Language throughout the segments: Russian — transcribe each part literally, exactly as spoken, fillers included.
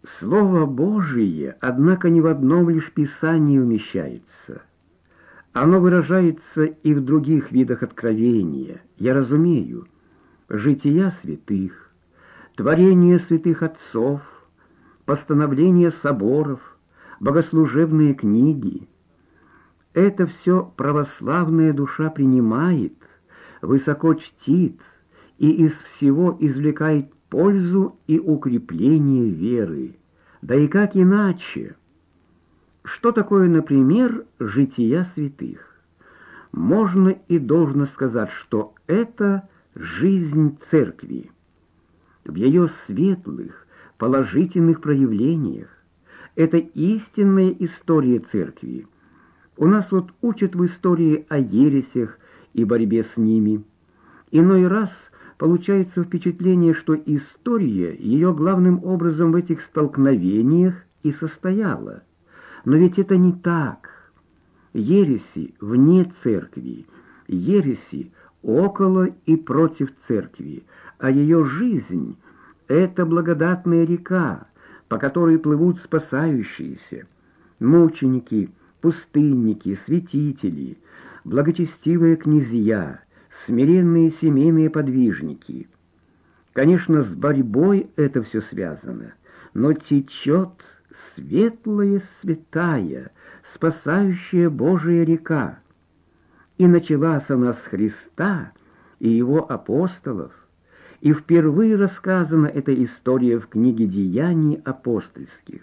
Слово Божие, однако, не в одном лишь Писании умещается. Оно выражается и в других видах откровения. Я разумею, жития святых, творения святых отцов, постановления соборов, богослужебные книги. Это все православная душа принимает, высоко чтит и из всего извлекает пользу и укрепление веры. Да и как иначе? Что такое, например, жития святых? Можно и должно сказать, что это жизнь церкви. В ее светлых, положительных проявлениях это истинная история церкви. У нас вот учат в истории о ересях и борьбе с ними. Иной раз получается впечатление, что история ее главным образом в этих столкновениях и состояла. Но ведь это не так. Ереси вне церкви, ереси около и против церкви, а ее жизнь — это благодатная река, по которой плывут спасающиеся, мученики, пустынники, святители, благочестивые князья, смиренные семейные подвижники. Конечно, с борьбой это все связано, но течет светлая, святая, спасающая Божия река. И началась она с Христа и его апостолов, и впервые рассказана эта история в книге «Деяний апостольских».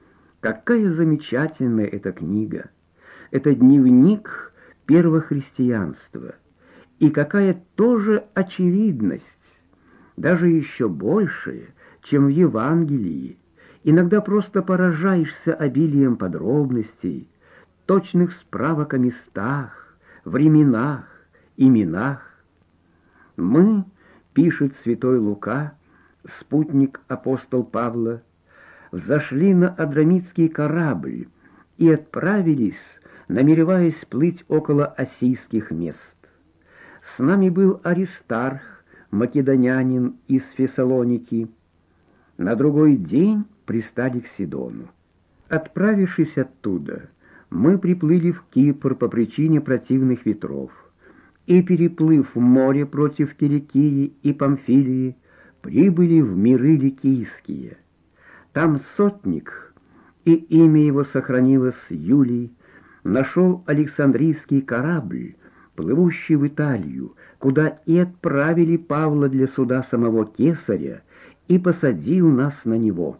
Какая замечательная эта книга! Это дневник первого христианства. И какая тоже очевидность, даже еще большая, чем в Евангелии. Иногда просто поражаешься обилием подробностей, точных справок о местах, временах, именах. Мы, пишет святой Лука, спутник апостол Павла, взошли на Адрамитский корабль и отправились, намереваясь плыть около Осийских мест. С нами был Аристарх, македонянин из Фессалоники. На другой день пристали к Сидону. Отправившись оттуда, мы приплыли в Кипр по причине противных ветров, и, переплыв море против Киликии и Памфилии, прибыли в миры ликийские. Там сотник, и имя его сохранилось Юлий, нашел Александрийский корабль, плывущий в Италию, куда и отправили Павла для суда самого Кесаря, и посадил нас на него.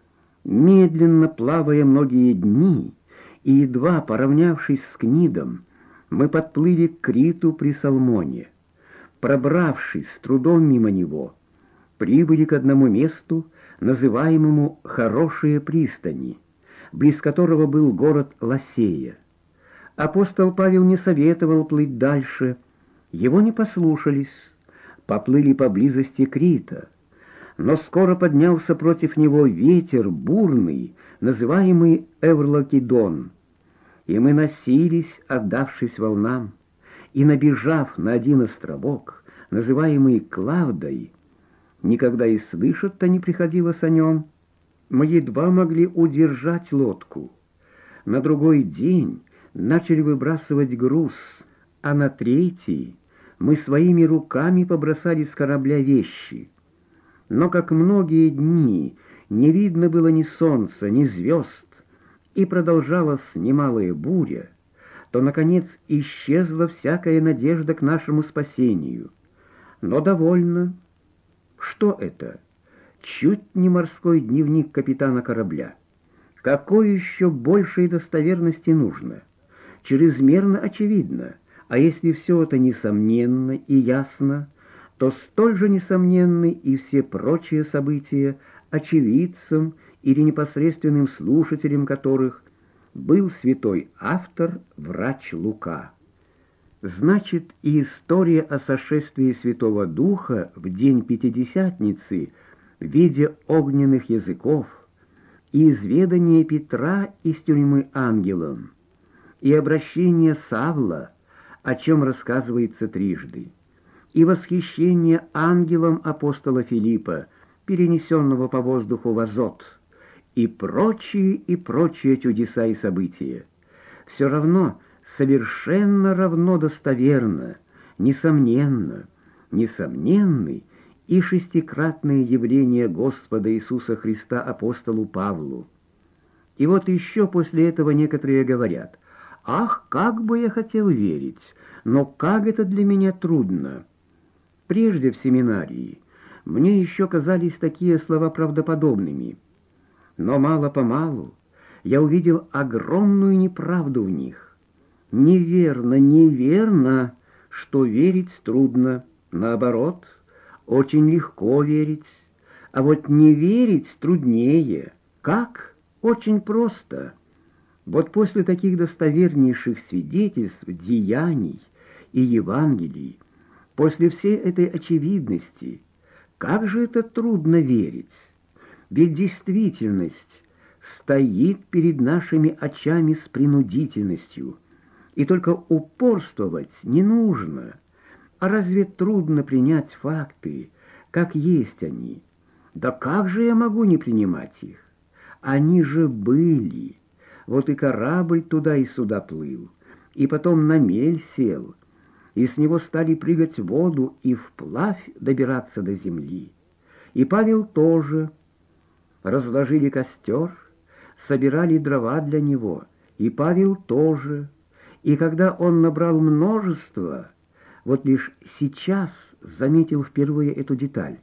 Медленно плавая многие дни, и едва поравнявшись с Книдом, мы подплыли к Криту при Салмоне. Пробравшись с трудом мимо него, прибыли к одному месту, называемому «Хорошие пристани», близ которого был город Ласея. Апостол Павел не советовал плыть дальше, его не послушались, поплыли поблизости Крита. Но скоро поднялся против него ветер бурный, называемый Эврлокидон, и мы носились, отдавшись волнам, и, набежав на один островок, называемый Клавдой, никогда и слышать-то не приходилось о нем, мы едва могли удержать лодку. На другой день начали выбрасывать груз, а на третий мы своими руками побросали с корабля вещи. Но, как многие дни, не видно было ни солнца, ни звезд, и продолжалась немалая буря, то, наконец, исчезла всякая надежда к нашему спасению. Но довольно. Что это? Чуть не морской дневник капитана корабля. Какой еще большей достоверности нужно? Чрезмерно очевидно, а если все это несомненно и ясно, то столь же несомненны и все прочие события, очевидцем или непосредственным слушателем которых был святой автор, врач Лука. Значит, и история о сошествии Святого Духа в день Пятидесятницы в виде огненных языков, и изведание Петра из тюрьмы ангелом, и обращение Савла, о чем рассказывается трижды, и восхищение ангелом апостола Филиппа, перенесенного по воздуху в Азот, и прочие и прочие чудеса и события. Все равно, совершенно равно достоверно, несомненно, несомненный и шестикратное явление Господа Иисуса Христа апостолу Павлу. И вот еще после этого некоторые говорят: «Ах, как бы я хотел верить, но как это для меня трудно!» Прежде в семинарии мне еще казались такие слова правдоподобными, но мало-помалу я увидел огромную неправду в них. Неверно, неверно, что верить трудно, наоборот, очень легко верить, а вот не верить труднее. Как? Очень просто. Вот после таких достовернейших свидетельств, деяний и Евангелий, после всей этой очевидности, как же это трудно верить? Ведь действительность стоит перед нашими очами с принудительностью, и только упорствовать не нужно. А разве трудно принять факты, как есть они? Да как же я могу не принимать их? Они же были. Вот и корабль туда и сюда плыл, и потом на мель сел, и с него стали прыгать в воду и вплавь добираться до земли. И Павел тоже. Разложили костер, собирали дрова для него, и Павел тоже. И когда он набрал множество, вот лишь сейчас заметил впервые эту деталь,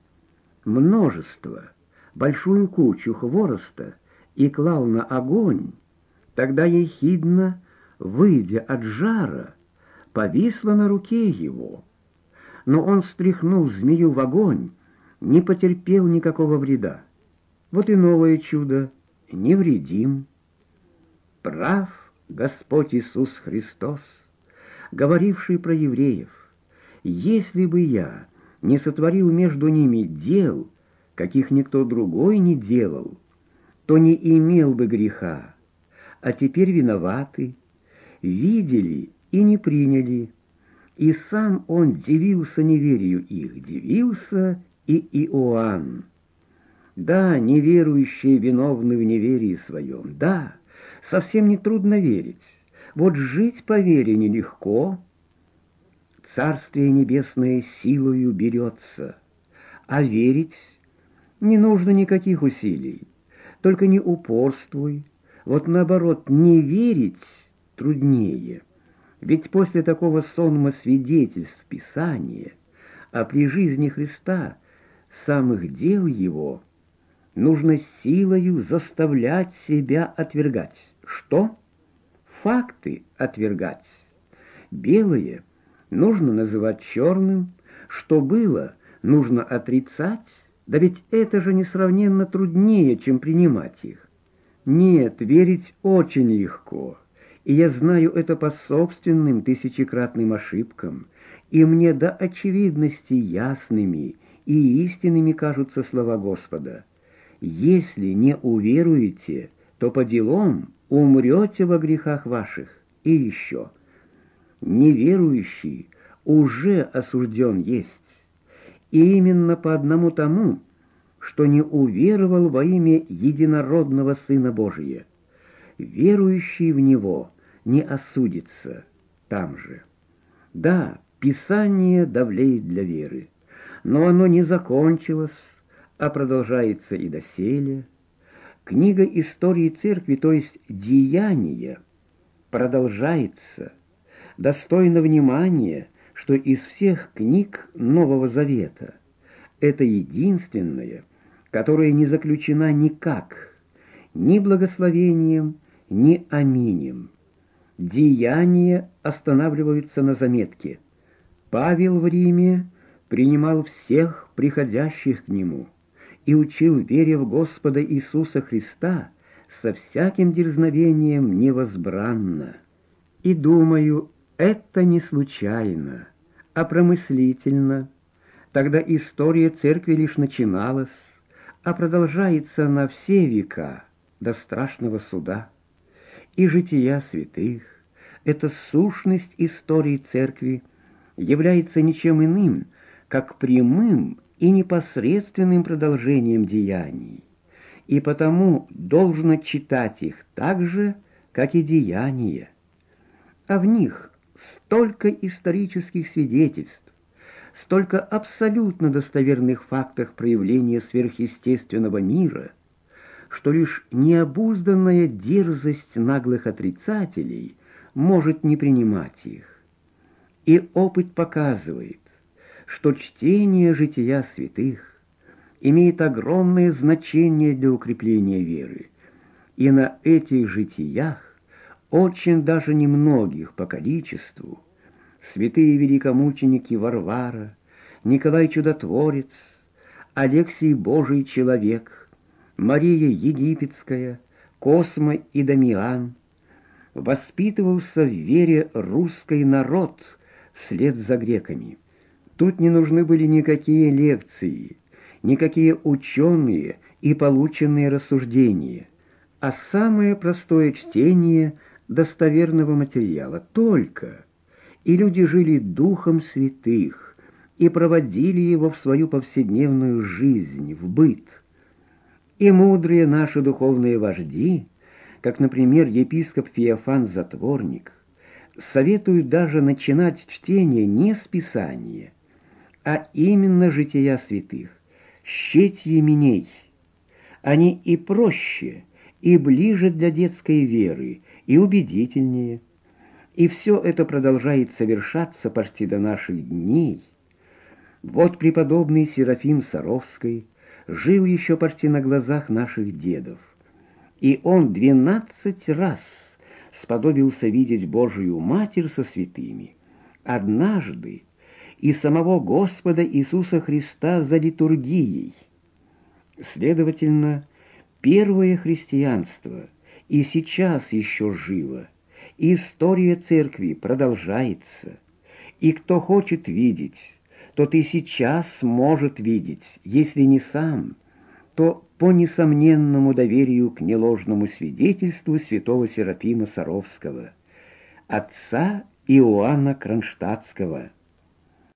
множество, большую кучу хвороста, и клал на огонь, тогда ехидно, выйдя от жара, повисла на руке его. Но он стряхнул змею в огонь, не потерпел никакого вреда. Вот и новое чудо, невредим. Прав Господь Иисус Христос, говоривший про евреев: «Если бы я не сотворил между ними дел, каких никто другой не делал, то не имел бы греха, а теперь виноваты, видели и не приняли». И сам он дивился неверию их, дивился и Иоанн. Да, неверующие виновны в неверии своем, да, совсем не трудно верить. Вот жить по вере нелегко. Царствие небесное силою берется, а верить не нужно никаких усилий. Только не упорствуй, вот наоборот, не верить труднее. Ведь после такого сонма свидетельств Писания, а при жизни Христа, самых дел Его, нужно силою заставлять себя отвергать. Что? Факты отвергать. Белое нужно называть черным, что было, нужно отрицать, да ведь это же несравненно труднее, чем принимать их. Нет, верить очень легко, и я знаю это по собственным тысячекратным ошибкам, и мне до очевидности ясными и истинными кажутся слова Господа. Если не уверуете, то по делам умрете во грехах ваших. И еще, неверующий уже осужден есть, и именно по одному тому, что не уверовал во имя единородного Сына Божия. Верующий в Него не осудится там же. Да, Писание давлеет для веры, но оно не закончилось, а продолжается и доселе. Книга истории церкви, то есть деяния, продолжается. Достойно внимания, что из всех книг Нового Завета это единственная, которая не заключена никак, ни благословением, ни аминем. Деяния останавливаются на заметке. Павел в Риме принимал всех приходящих к нему и учил вере в Господа Иисуса Христа со всяким дерзновением невозбранно. И думаю, это не случайно, а промыслительно. Тогда история церкви лишь начиналась, а продолжается на все века до страшного суда. И жития святых, эта сущность истории церкви, является ничем иным, как прямым и непосредственным продолжением деяний. и потому должно читать их так же, как и деяния. А в них столько исторических свидетельств, столько абсолютно достоверных фактов проявления сверхъестественного мира, что лишь необузданная дерзость наглых отрицателей может не принимать их. И опыт показывает, что чтение жития святых имеет огромное значение для укрепления веры, и на этих житиях, очень даже немногих по количеству, святые великомученики Варвара, Николай Чудотворец, Алексий Божий человек, Мария Египетская, Косма и Дамиан, воспитывался в вере русский народ вслед за греками. Тут не нужны были никакие лекции, никакие ученые и полученные рассуждения, а самое простое чтение достоверного материала только. И люди жили духом святых и проводили его в свою повседневную жизнь, в быт. И мудрые наши духовные вожди, как, например, епископ Феофан Затворник, советуют даже начинать чтение не с Писания, а именно жития святых, счеть еменей. Они и проще, и ближе для детской веры, и убедительнее. И все это продолжает совершаться почти до наших дней. Вот преподобный Серафим Саровский жил еще почти на глазах наших дедов, и он двенадцать раз сподобился видеть Божию Матерь со святыми, однажды и самого Господа Иисуса Христа за литургией. Следовательно, первое христианство и сейчас еще живо, история церкви продолжается, и кто хочет видеть, тот и сейчас может видеть, если не сам, то по несомненному доверию к неложному свидетельству святого Серафима Саровского, отца Иоанна Кронштадтского.